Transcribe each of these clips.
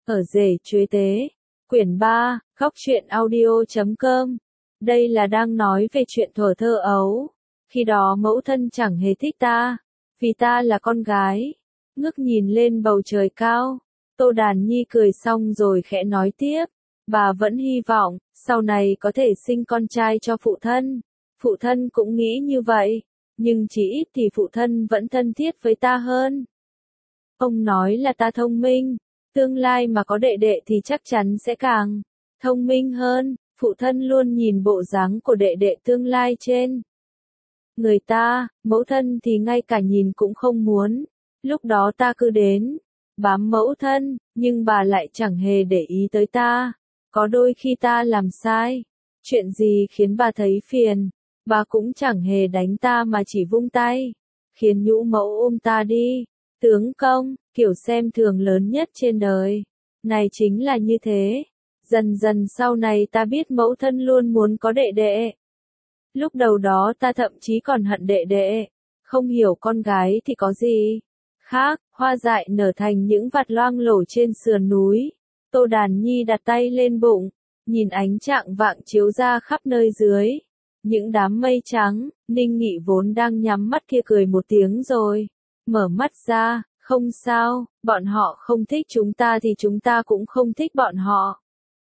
Ở rể chuế tế. Quyển 3, Góc truyện audio.com. Đây là đang nói về chuyện thuở thơ ấu. Khi đó mẫu thân chẳng hề thích ta, vì ta là con gái. Ngước nhìn lên bầu trời cao, Tô Đàn Nhi cười xong rồi khẽ nói tiếp. Bà vẫn hy vọng, sau này có thể sinh con trai cho phụ thân. Phụ thân cũng nghĩ như vậy, nhưng chỉ ít thì phụ thân vẫn thân thiết với ta hơn. Ông nói là ta thông minh, tương lai mà có đệ đệ thì chắc chắn sẽ càng thông minh hơn. Phụ thân luôn nhìn bộ dáng của đệ đệ tương lai trên người ta, mẫu thân thì ngay cả nhìn cũng không muốn. Lúc đó ta cứ đến bám mẫu thân, nhưng bà lại chẳng hề để ý tới ta. Có đôi khi ta làm sai chuyện gì khiến bà thấy phiền, bà cũng chẳng hề đánh ta mà chỉ vung tay, khiến nhũ mẫu ôm ta đi. Tướng công, kiểu xem thường lớn nhất trên đời này chính là như thế. Dần dần sau này ta biết mẫu thân luôn muốn có đệ đệ. Lúc đầu đó ta thậm chí còn hận đệ đệ, không hiểu con gái thì có gì khác. Hoa dại nở thành những vạt loang lổ trên sườn núi. Tô Đàn Nhi đặt tay lên bụng, nhìn ánh trạng vạng chiếu ra khắp nơi dưới những đám mây trắng. Ninh Nghị vốn đang nhắm mắt kia cười một tiếng rồi mở mắt ra. Không sao, bọn họ không thích chúng ta thì chúng ta cũng không thích bọn họ.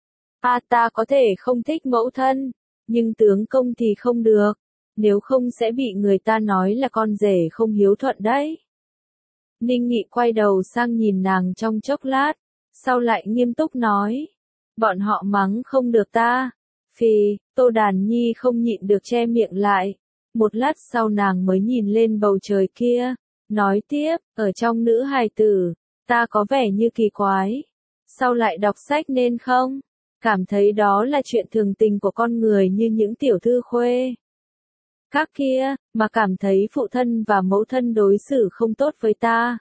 Ta có thể không thích mẫu thân, nhưng tướng công thì không được, nếu không sẽ bị người ta nói là con rể không hiếu thuận đấy. Ninh Nghị quay đầu sang nhìn nàng trong chốc lát, sau lại nghiêm túc nói, bọn họ mắng không được ta. Phì, Tô Đàn Nhi không nhịn được che miệng lại. Một lát sau nàng mới nhìn lên bầu trời kia, nói tiếp, ở trong nữ hài tử, ta có vẻ như kỳ quái. Sao lại đọc sách nên không? Cảm thấy đó là chuyện thường tình của con người như những tiểu thư khuê các kia, mà cảm thấy phụ thân và mẫu thân đối xử không tốt với ta.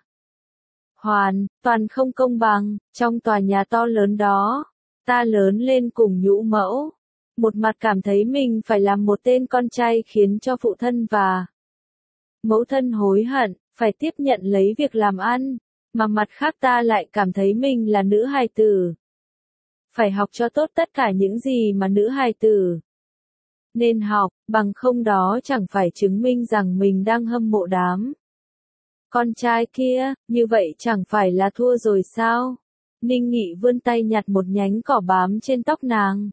Hoàn toàn không công bằng. Trong tòa nhà to lớn đó, ta lớn lên cùng nhũ mẫu. Một mặt cảm thấy mình phải làm một tên con trai khiến cho phụ thân và mẫu thân hối hận, phải tiếp nhận lấy việc làm ăn, mà mặt khác ta lại cảm thấy mình là nữ hài tử, phải học cho tốt tất cả những gì mà nữ hài tử nên học, bằng không đó chẳng phải chứng minh rằng mình đang hâm mộ đám con trai kia, như vậy chẳng phải là thua rồi sao? Ninh Nghị vươn tay nhặt một nhánh cỏ bám trên tóc nàng.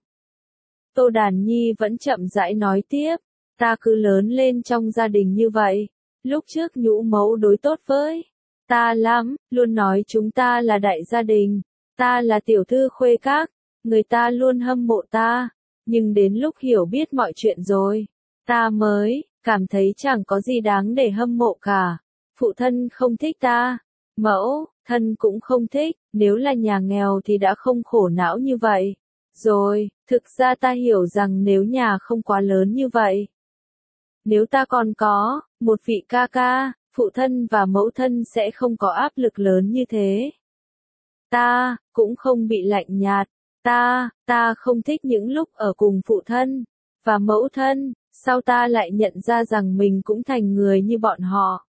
Tô Đàn Nhi vẫn chậm rãi nói tiếp, ta cứ lớn lên trong gia đình như vậy. Lúc trước nhũ mẫu đối tốt với ta lắm, luôn nói chúng ta là đại gia đình, ta là tiểu thư khuê các, người ta luôn hâm mộ ta, nhưng đến lúc hiểu biết mọi chuyện rồi, ta mới cảm thấy chẳng có gì đáng để hâm mộ cả. Phụ thân không thích ta, mẫu thân cũng không thích, nếu là nhà nghèo thì đã không khổ não như vậy rồi. Thực ra ta hiểu rằng nếu nhà không quá lớn như vậy, nếu ta còn có một vị ca ca, phụ thân và mẫu thân sẽ không có áp lực lớn như thế. Ta cũng không bị lạnh nhạt. Ta không thích những lúc ở cùng phụ thân và mẫu thân, sau ta lại nhận ra rằng mình cũng thành người như bọn họ.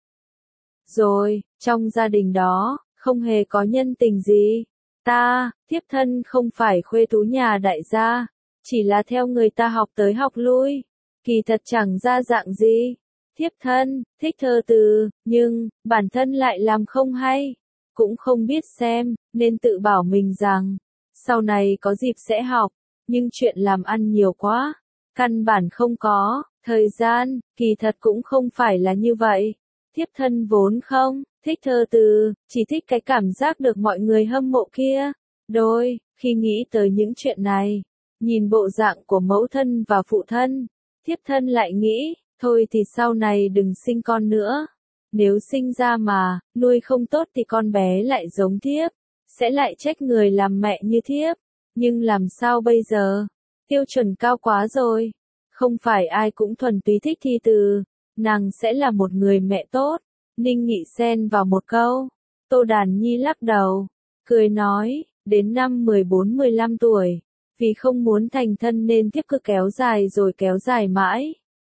Rồi, trong gia đình đó, không hề có nhân tình gì. Thiếp thân không phải khuê tú nhà đại gia, chỉ là theo người ta học tới học lui, kỳ thật chẳng ra dạng gì. Thiếp thân thích thơ từ, nhưng bản thân lại làm không hay, cũng không biết xem, nên tự bảo mình rằng sau này có dịp sẽ học, nhưng chuyện làm ăn nhiều quá, căn bản không có thời gian. Kỳ thật cũng không phải là như vậy. Thiếp thân vốn không thích thơ từ, chỉ thích cái cảm giác được mọi người hâm mộ kia. Đôi khi nghĩ tới những chuyện này, nhìn bộ dạng của mẫu thân và phụ thân, thiếp thân lại nghĩ, thôi thì sau này đừng sinh con nữa. Nếu sinh ra mà nuôi không tốt thì con bé lại giống thiếp, sẽ lại trách người làm mẹ như thiếp. Nhưng làm sao bây giờ? Tiêu chuẩn cao quá rồi. Không phải ai cũng thuần túy thích thi từ. Nàng sẽ là một người mẹ tốt. Ninh Nghị xen vào một câu. Tô Đàn Nhi lắc đầu, cười nói, đến năm 14-15 tuổi, vì không muốn thành thân nên thiếp cứ kéo dài rồi kéo dài mãi.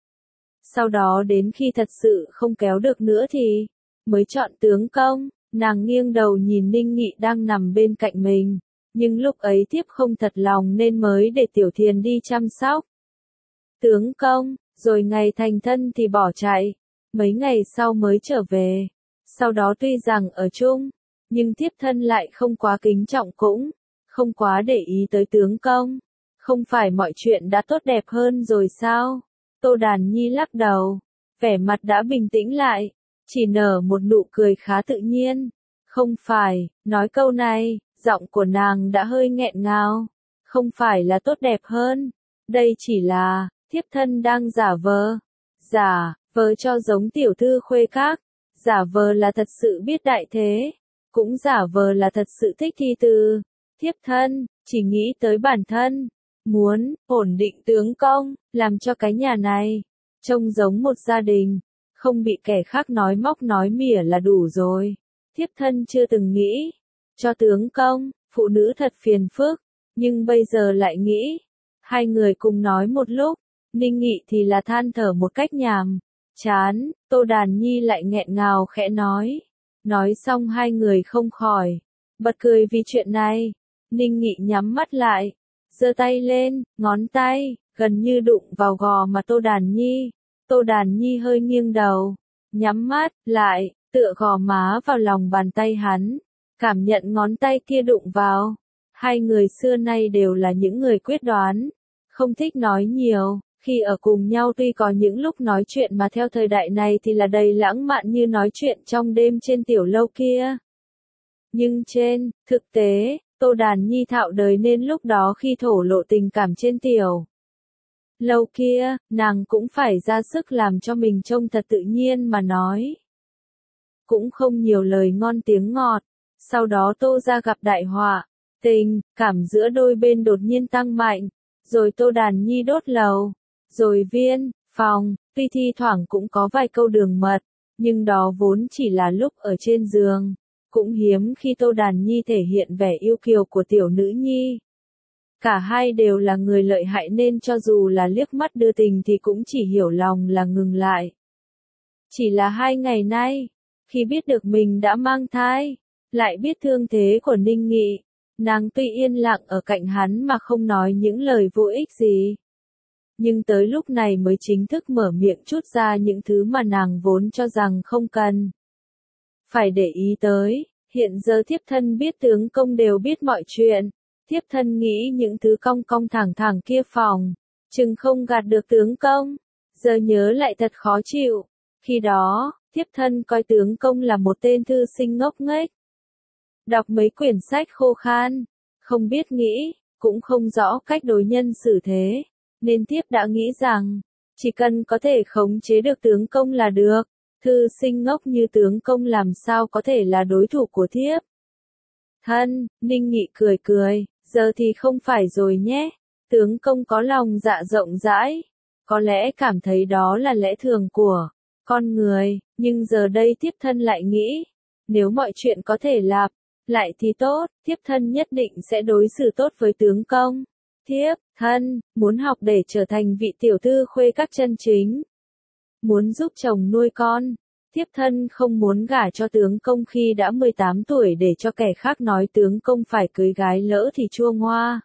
Sau đó đến khi thật sự không kéo được nữa thì mới chọn tướng công. Nàng nghiêng đầu nhìn Ninh Nghị đang nằm bên cạnh mình. nhưng lúc ấy thiếp không thật lòng nên mới để Tiểu Thiền đi chăm sóc tướng công, rồi ngày thành thân thì bỏ chạy, mấy ngày sau mới trở về. Sau đó tuy rằng ở chung, nhưng thiếp thân lại không quá kính trọng cũng không quá để ý tới tướng công. Không phải mọi chuyện đã tốt đẹp hơn rồi sao? Tô Đàn Nhi lắc đầu, vẻ mặt đã bình tĩnh lại, chỉ nở một nụ cười khá tự nhiên. Không phải, nói câu này, giọng của nàng đã hơi nghẹn ngào. Không phải là tốt đẹp hơn, đây chỉ là, thiếp thân đang giả vờ cho giống tiểu thư khuê các, giả vờ là thật sự biết đại thế, cũng giả vờ là thật sự thích thi từ. Thiếp thân, chỉ nghĩ tới bản thân, muốn ổn định tướng công, làm cho cái nhà này trông giống một gia đình, không bị kẻ khác nói móc nói mỉa là đủ rồi. Thiếp thân chưa từng nghĩ cho tướng công, phụ nữ thật phiền phức, nhưng bây giờ lại nghĩ. Hai người cùng nói một lúc, Ninh Nghị thì là than thở một cách nhàm chán, Tô Đàn Nhi lại nghẹn ngào khẽ nói. Nói xong hai người không khỏi bật cười vì chuyện này. Ninh Nghị nhắm mắt lại, giơ tay lên, ngón tay gần như đụng vào gò má Tô Đàn Nhi. Tô Đàn Nhi hơi nghiêng đầu, nhắm mắt lại, tựa gò má vào lòng bàn tay hắn, cảm nhận ngón tay kia đụng vào. Hai người xưa nay đều là những người quyết đoán, không thích nói nhiều. Khi ở cùng nhau tuy có những lúc nói chuyện mà theo thời đại này thì là đầy lãng mạn như nói chuyện trong đêm trên tiểu lâu kia. Nhưng trên thực tế, Tô Đàn Nhi thạo đời nên lúc đó khi thổ lộ tình cảm trên tiểu lâu kia, nàng cũng phải ra sức làm cho mình trông thật tự nhiên mà nói. Cũng không nhiều lời ngon tiếng ngọt. Sau đó Tô ra gặp đại họa, tình cảm giữa đôi bên đột nhiên tăng mạnh, rồi Tô Đàn Nhi đốt lầu, rồi viên phòng, tuy thi thoảng cũng có vài câu đường mật, nhưng đó vốn chỉ là lúc ở trên giường, cũng hiếm khi Tô Đàn Nhi thể hiện vẻ yêu kiều của tiểu nữ nhi. Cả hai đều là người lợi hại nên cho dù là liếc mắt đưa tình thì cũng chỉ hiểu lòng là ngừng lại. Chỉ là 2 ngày nay, khi biết được mình đã mang thai, lại biết thương thế của Ninh Nghị, nàng tuy yên lặng ở cạnh hắn mà không nói những lời vô ích gì. Nhưng tới lúc này mới chính thức mở miệng trút ra những thứ mà nàng vốn cho rằng không cần phải để ý tới. Hiện giờ thiếp thân biết tướng công đều biết mọi chuyện. Thiếp thân nghĩ những thứ cong cong thẳng thẳng kia phòng, chừng không gạt được tướng công. Giờ nhớ lại thật khó chịu. Khi đó, thiếp thân coi tướng công là một tên thư sinh ngốc nghếch. Đọc mấy quyển sách khô khan, không biết nghĩ, cũng không rõ cách đối nhân xử thế. Nên thiếp đã nghĩ rằng, chỉ cần có thể khống chế được tướng công là được. Thư sinh ngốc như tướng công làm sao có thể là đối thủ của thiếp. Thân, Ninh Nghị cười cười, giờ thì không phải rồi nhé. Tướng công có lòng dạ rộng rãi, có lẽ cảm thấy đó là lẽ thường của con người, nhưng giờ đây thiếp thân lại nghĩ, nếu mọi chuyện có thể lặp lại thì tốt, thiếp thân nhất định sẽ đối xử tốt với tướng công. Thiếp thân muốn học để trở thành vị tiểu thư khuê các chân chính, muốn giúp chồng nuôi con. Thiếp thân không muốn gả cho tướng công khi đã 18 tuổi để cho kẻ khác nói tướng công phải cưới gái lỡ thì chua ngoa.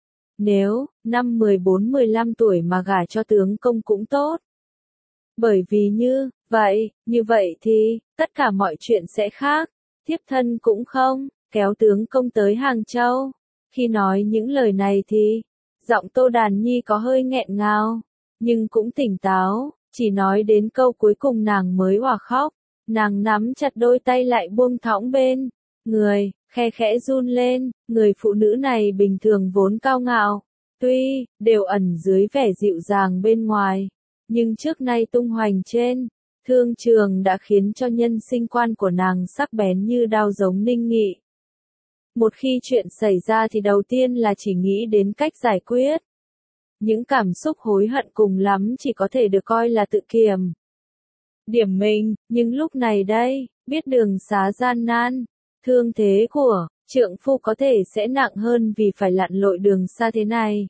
Nếu năm 14-15 tuổi mà gả cho tướng công cũng tốt. Bởi vì như vậy thì tất cả mọi chuyện sẽ khác. Thiếp thân cũng không kéo tướng công tới Hàng Châu. Khi nói những lời này thì giọng Tô Đàn Nhi có hơi nghẹn ngào, nhưng cũng tỉnh táo. Chỉ nói đến câu cuối cùng nàng mới òa khóc. Nàng nắm chặt đôi tay lại buông thõng bên người, khe khẽ run lên. Người phụ nữ này bình thường vốn cao ngạo, tuy đều ẩn dưới vẻ dịu dàng bên ngoài, nhưng trước nay tung hoành trên thương trường đã khiến cho nhân sinh quan của nàng sắc bén như đao giống Ninh Nghị. Một khi chuyện xảy ra thì đầu tiên là chỉ nghĩ đến cách giải quyết. Những cảm xúc hối hận cùng lắm chỉ có thể được coi là tự kiềm điểm mình, nhưng lúc này đây, biết đường xá gian nan, thương thế của trượng phu có thể sẽ nặng hơn vì phải lặn lội đường xa thế này.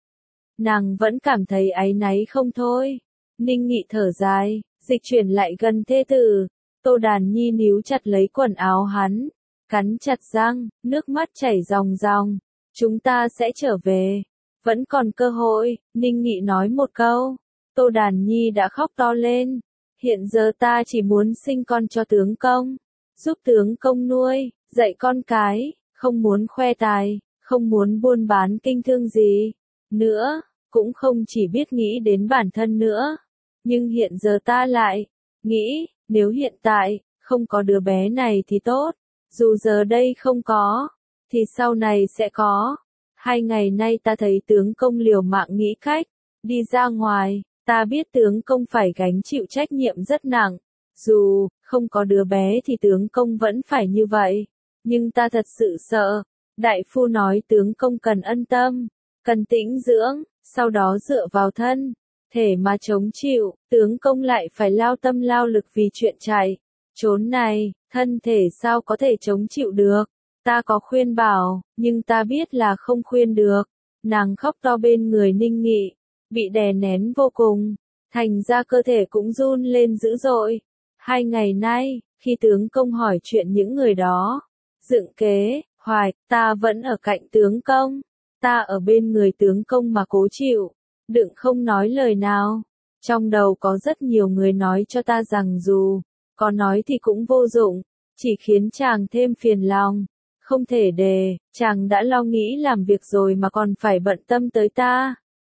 Nàng vẫn cảm thấy áy náy không thôi. Ninh Nghị thở dài, dịch chuyển lại gần thê tử. Tô Đàn Nhi níu chặt lấy quần áo hắn, cắn chặt răng, nước mắt chảy ròng ròng. Chúng ta sẽ trở về. Vẫn còn cơ hội, Ninh Nghị nói một câu. Tô Đàn Nhi đã khóc to lên. Hiện giờ ta chỉ muốn sinh con cho tướng công. Giúp tướng công nuôi, dạy con cái, không muốn khoe tài, không muốn buôn bán kinh thương gì. Nữa, cũng không chỉ biết nghĩ đến bản thân nữa. Nhưng hiện giờ ta lại nghĩ, nếu hiện tại không có đứa bé này thì tốt. Dù giờ đây không có, thì sau này sẽ có. 2 ngày nay ta thấy tướng công liều mạng nghĩ cách đi ra ngoài, ta biết tướng công phải gánh chịu trách nhiệm rất nặng. Dù không có đứa bé thì tướng công vẫn phải như vậy, nhưng ta thật sự sợ. Đại phu nói tướng công cần ân tâm, cần tĩnh dưỡng, sau đó dựa vào thân thể mà chống chịu, tướng công lại phải lao tâm lao lực vì chuyện chạy trốn này, thân thể sao có thể chống chịu được. Ta có khuyên bảo, nhưng ta biết là không khuyên được. Nàng khóc to bên người Ninh Nghị, bị đè nén vô cùng, thành ra cơ thể cũng run lên dữ dội. 2 ngày nay, khi tướng công hỏi chuyện những người đó, dựng kế, hoài, ta vẫn ở cạnh tướng công. Ta ở bên người tướng công mà cố chịu, đừng không nói lời nào. Trong đầu có rất nhiều người nói cho ta rằng dù có nói thì cũng vô dụng, chỉ khiến chàng thêm phiền lòng. Không thể để, chàng đã lo nghĩ làm việc rồi mà còn phải bận tâm tới ta.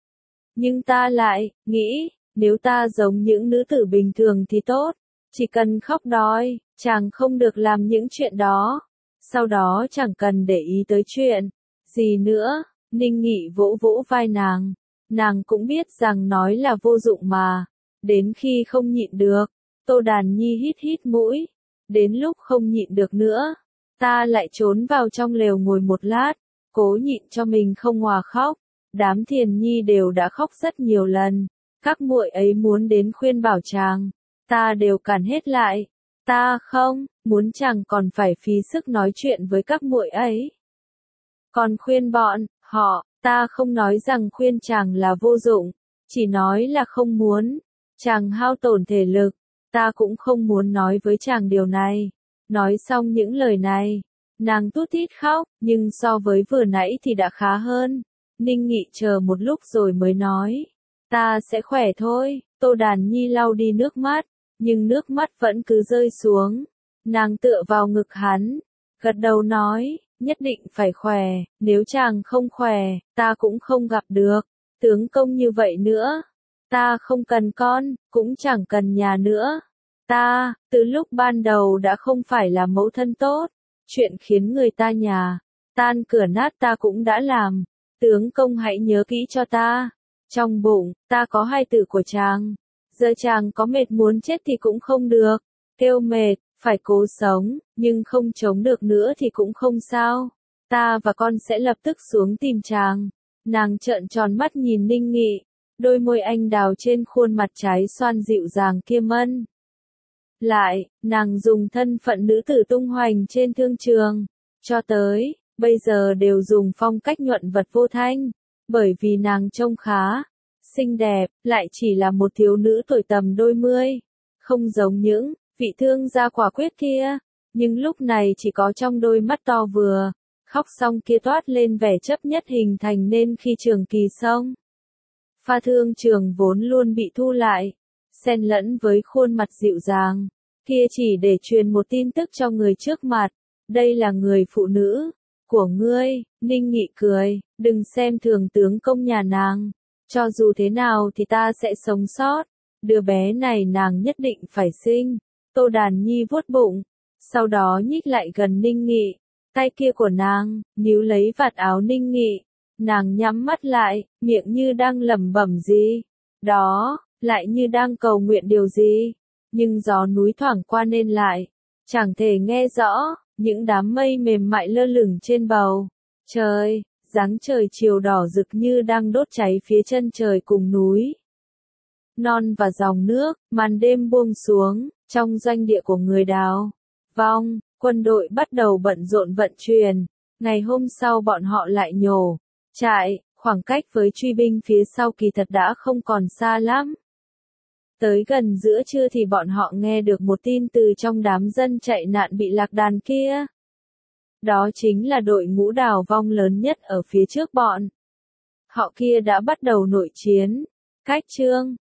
Nhưng ta lại nghĩ, nếu ta giống những nữ tử bình thường thì tốt, chỉ cần khóc đói, chàng không được làm những chuyện đó. Sau đó chẳng cần để ý tới chuyện gì nữa. Ninh Nghị vỗ vỗ vai nàng cũng biết rằng nói là vô dụng mà. Đến khi không nhịn được, Tô Đàn Nhi hít hít mũi. Đến lúc không nhịn được nữa, ta lại trốn vào trong lều ngồi một lát, cố nhịn cho mình không òa khóc. Đám Thiền Nhi đều đã khóc rất nhiều lần, các muội ấy muốn đến khuyên bảo chàng, ta đều cản hết lại. Ta không muốn chàng còn phải phí sức nói chuyện với các muội ấy. Còn khuyên bọn họ, ta không nói rằng khuyên chàng là vô dụng, chỉ nói là không muốn chàng hao tổn thể lực. Ta cũng không muốn nói với chàng điều này. Nói xong những lời này, nàng tút tít khóc, nhưng so với vừa nãy thì đã khá hơn. Ninh Nghị chờ một lúc rồi mới nói, ta sẽ khỏe thôi. Tô Đàn Nhi lau đi nước mắt, nhưng nước mắt vẫn cứ rơi xuống. Nàng tựa vào ngực hắn, gật đầu nói, nhất định phải khỏe, nếu chàng không khỏe, ta cũng không gặp được tướng công như vậy nữa. Ta không cần con, cũng chẳng cần nhà nữa. Ta, từ lúc ban đầu đã không phải là mẫu thân tốt. Chuyện khiến người ta nhà tan cửa nát ta cũng đã làm. Tướng công hãy nhớ kỹ cho ta. Trong bụng, ta có 2 tử của chàng. Giờ chàng có mệt muốn chết thì cũng không được. Kêu mệt, phải cố sống, nhưng không chống được nữa thì cũng không sao. Ta và con sẽ lập tức xuống tìm chàng. Nàng trợn tròn mắt nhìn Ninh Nghị. Đôi môi anh đào trên khuôn mặt trái xoan dịu dàng kia mân lại, nàng dùng thân phận nữ tử tung hoành trên thương trường, cho tới bây giờ đều dùng phong cách nhuận vật vô thanh, bởi vì nàng trông khá xinh đẹp, lại chỉ là một thiếu nữ tuổi tầm đôi mươi, không giống những vị thương gia quả quyết kia, nhưng lúc này chỉ có trong đôi mắt to vừa khóc xong kia toát lên vẻ chấp nhất hình thành nên khi Trường Kỳ xong. Pha thương trường vốn luôn bị thu lại, xen lẫn với khuôn mặt dịu dàng, kia chỉ để truyền một tin tức cho người trước mặt, đây là người phụ nữ của ngươi. Ninh Nghị cười, đừng xem thường tướng công nhà nàng, cho dù thế nào thì ta sẽ sống sót, đứa bé này nàng nhất định phải sinh. Tô Đàn Nhi vuốt bụng, sau đó nhích lại gần Ninh Nghị, tay kia của nàng níu lấy vạt áo Ninh Nghị. Nàng nhắm mắt lại, miệng như đang lẩm bẩm gì đó, lại như đang cầu nguyện điều gì, nhưng gió núi thoảng qua nên lại chẳng thể nghe rõ. Những đám mây mềm mại lơ lửng trên bầu trời, dáng trời chiều đỏ rực như đang đốt cháy phía chân trời cùng núi non và dòng nước. Màn đêm buông xuống, trong doanh địa của người Đào Vong, quân đội bắt đầu bận rộn vận chuyển. Ngày hôm sau bọn họ lại nhổ trại, khoảng cách với truy binh phía sau kỳ thật đã không còn xa lắm. Tới gần giữa trưa thì bọn họ nghe được một tin từ trong đám dân chạy nạn bị lạc đàn kia. Đó chính là đội ngũ đào vong lớn nhất ở phía trước bọn. Họ kia đã bắt đầu nội chiến. Cách chương